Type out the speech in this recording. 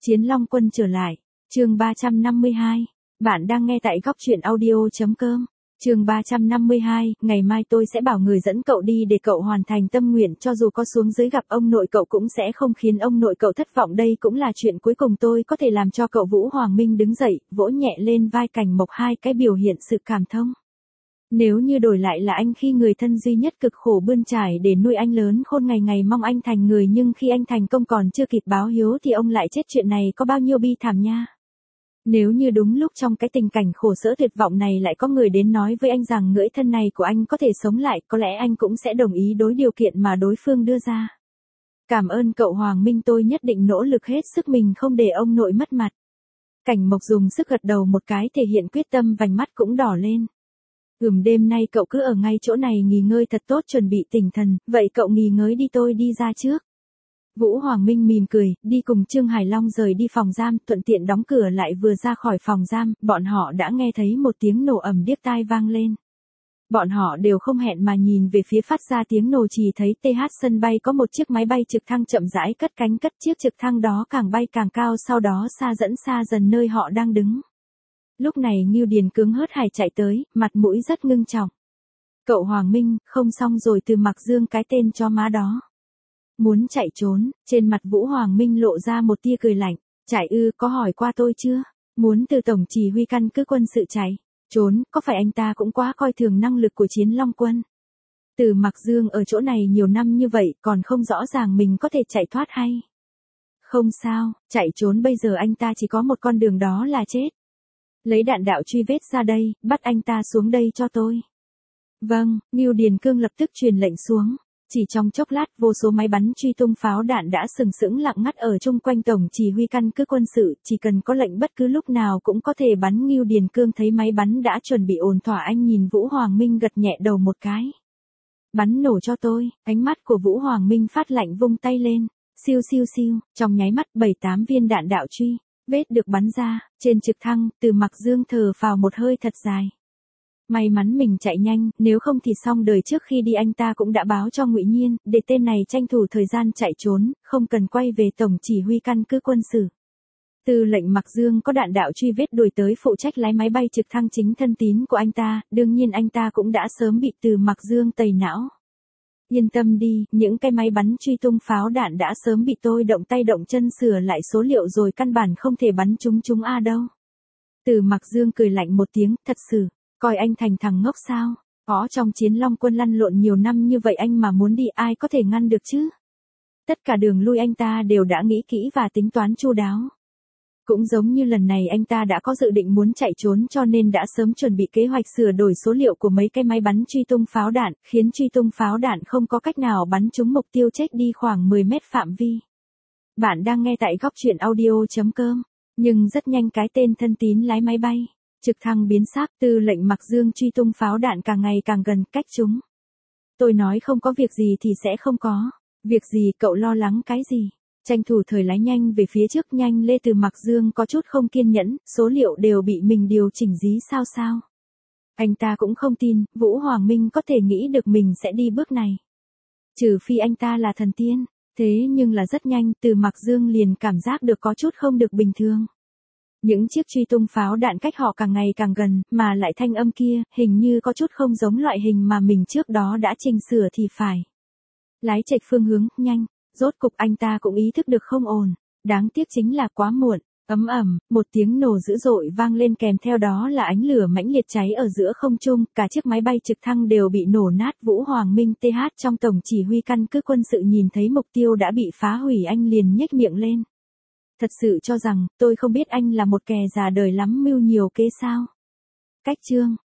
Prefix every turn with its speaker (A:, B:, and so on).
A: Chiến Long Quân trở lại. Chương 352. Bạn đang nghe tại góc truyện audio.com. Chương 352, ngày mai tôi sẽ bảo người dẫn cậu đi để cậu hoàn thành tâm nguyện, cho dù có xuống dưới gặp ông nội cậu cũng sẽ không khiến ông nội cậu thất vọng, đây cũng là chuyện cuối cùng tôi có thể làm cho cậu. Vũ Hoàng Minh đứng dậy, vỗ nhẹ lên vai Cảnh Mộc, hai cái biểu hiện sự cảm thông. Nếu như đổi lại là anh, khi người thân duy nhất cực khổ bươn trải để nuôi anh lớn khôn, ngày ngày mong anh thành người, nhưng khi anh thành công còn chưa kịp báo hiếu thì ông lại chết, chuyện này có bao nhiêu bi thảm nha. Nếu như đúng lúc trong cái tình cảnh khổ sở tuyệt vọng này lại có người đến nói với anh rằng người thân này của anh có thể sống lại, có lẽ anh cũng sẽ đồng ý đối điều kiện mà đối phương đưa ra. Cảm ơn cậu Hoàng Minh, tôi nhất định nỗ lực hết sức mình không để ông nội mất mặt. Cảnh Mộc dùng sức gật đầu một cái thể hiện quyết tâm, vành mắt cũng đỏ lên. Đêm nay cậu cứ ở ngay chỗ này nghỉ ngơi thật tốt, chuẩn bị tinh thần, vậy cậu nghỉ ngơi đi, tôi đi ra trước. Vũ Hoàng Minh mỉm cười, đi cùng Trương Hải Long rời đi phòng giam, thuận tiện đóng cửa lại. Vừa ra khỏi phòng giam, bọn họ đã nghe thấy một tiếng nổ ầm điếc tai vang lên. Bọn họ đều không hẹn mà nhìn về phía phát ra tiếng nổ, chỉ thấy TH sân bay có một chiếc máy bay trực thăng chậm rãi cất cánh, chiếc trực thăng đó càng bay càng cao, sau đó dẫn xa dần nơi họ đang đứng. Lúc này Ngưu Điền Cương hớt hải chạy tới, mặt mũi rất ngưng trọng. Cậu Hoàng Minh, không xong rồi, Từ Mặc Dương cái tên chó má đó. Muốn chạy trốn, trên mặt Vũ Hoàng Minh lộ ra một tia cười lạnh. Chạy ư, có hỏi qua tôi chưa? Muốn từ tổng chỉ huy căn cứ quân sự chạy trốn, có phải anh ta cũng quá coi thường năng lực của Chiến Long Quân? Từ Mặc Dương ở chỗ này nhiều năm như vậy, còn không rõ ràng mình có thể chạy thoát hay? Không sao, chạy trốn bây giờ anh ta chỉ có một con đường, đó là chết. Lấy đạn đạo truy vết ra đây, bắt anh ta xuống đây cho tôi. Vâng, Ngưu Điền Cương lập tức truyền lệnh xuống. Chỉ trong chốc lát, vô số máy bắn truy tung pháo đạn đã sừng sững lặng ngắt ở chung quanh tổng chỉ huy căn cứ quân sự, chỉ cần có lệnh bất cứ lúc nào cũng có thể bắn. Ngưu Điền Cương thấy máy bắn đã chuẩn bị ổn thỏa, anh nhìn Vũ Hoàng Minh gật nhẹ đầu một cái. Bắn nổ cho tôi. Ánh mắt của Vũ Hoàng Minh phát lạnh, vung tay lên. Siêu siêu siêu, trong nháy mắt 7-8 viên đạn đạo truy vết được bắn ra. Trên trực thăng, Từ Mặc Dương thở phào một hơi thật dài. May mắn mình chạy nhanh, nếu không thì xong đời. Trước khi đi anh ta cũng đã báo cho Ngụy Nhiên, để tên này tranh thủ thời gian chạy trốn, không cần quay về tổng chỉ huy căn cứ quân sự. Tư lệnh Mặc Dương có đạn đạo truy vết đuổi tới, phụ trách lái máy bay trực thăng chính thân tín của anh ta, đương nhiên anh ta cũng đã sớm bị Từ Mặc Dương tẩy não. Yên tâm đi, những cái máy bắn truy tung pháo đạn đã sớm bị tôi động tay động chân sửa lại số liệu rồi, căn bản không thể bắn chúng a đâu. Từ Mặc Dương cười lạnh một tiếng, thật sự, coi anh thành thằng ngốc sao? Có trong Chiến Long Quân lăn lộn nhiều năm như vậy, anh mà muốn đi ai có thể ngăn được chứ? Tất cả đường lui anh ta đều đã nghĩ kỹ và tính toán chu đáo. Cũng giống như lần này anh ta đã có dự định muốn chạy trốn, cho nên đã sớm chuẩn bị kế hoạch sửa đổi số liệu của mấy cái máy bắn truy tung pháo đạn, khiến truy tung pháo đạn không có cách nào bắn trúng mục tiêu, chết đi khoảng 10 mét phạm vi. Bạn đang nghe tại góc truyện audio.com. Nhưng rất nhanh cái tên thân tín lái máy bay trực thăng biến sắc, Tư lệnh Mặc Dương truy tung pháo đạn càng ngày càng gần, cách chúng. Tôi nói không có việc gì thì sẽ không có. Việc gì, cậu lo lắng cái gì? Tranh thủ thời lái nhanh về phía trước, nhanh lên. Từ Mặc Dương có chút không kiên nhẫn, số liệu đều bị mình điều chỉnh dí sao? Anh ta cũng không tin, Vũ Hoàng Minh có thể nghĩ được mình sẽ đi bước này. Trừ phi anh ta là thần tiên. Thế nhưng là rất nhanh, Từ Mặc Dương liền cảm giác được có chút không được bình thường. Những chiếc truy tung pháo đạn cách họ càng ngày càng gần, mà lại thanh âm kia, hình như có chút không giống loại hình mà mình trước đó đã chỉnh sửa thì phải. Lái chệch phương hướng, nhanh. Rốt cục anh ta cũng ý thức được không ổn. Đáng tiếc chính là quá muộn. Ấm ẩm, một tiếng nổ dữ dội vang lên, kèm theo đó là ánh lửa mãnh liệt cháy ở giữa không trung, cả chiếc máy bay trực thăng đều bị nổ nát. Vũ Hoàng Minh TH trong tổng chỉ huy căn cứ quân sự nhìn thấy mục tiêu đã bị phá hủy, anh liền nhếch miệng lên. Thật sự cho rằng, tôi không biết anh là một kẻ già đời lắm mưu nhiều kế sao? Cách chương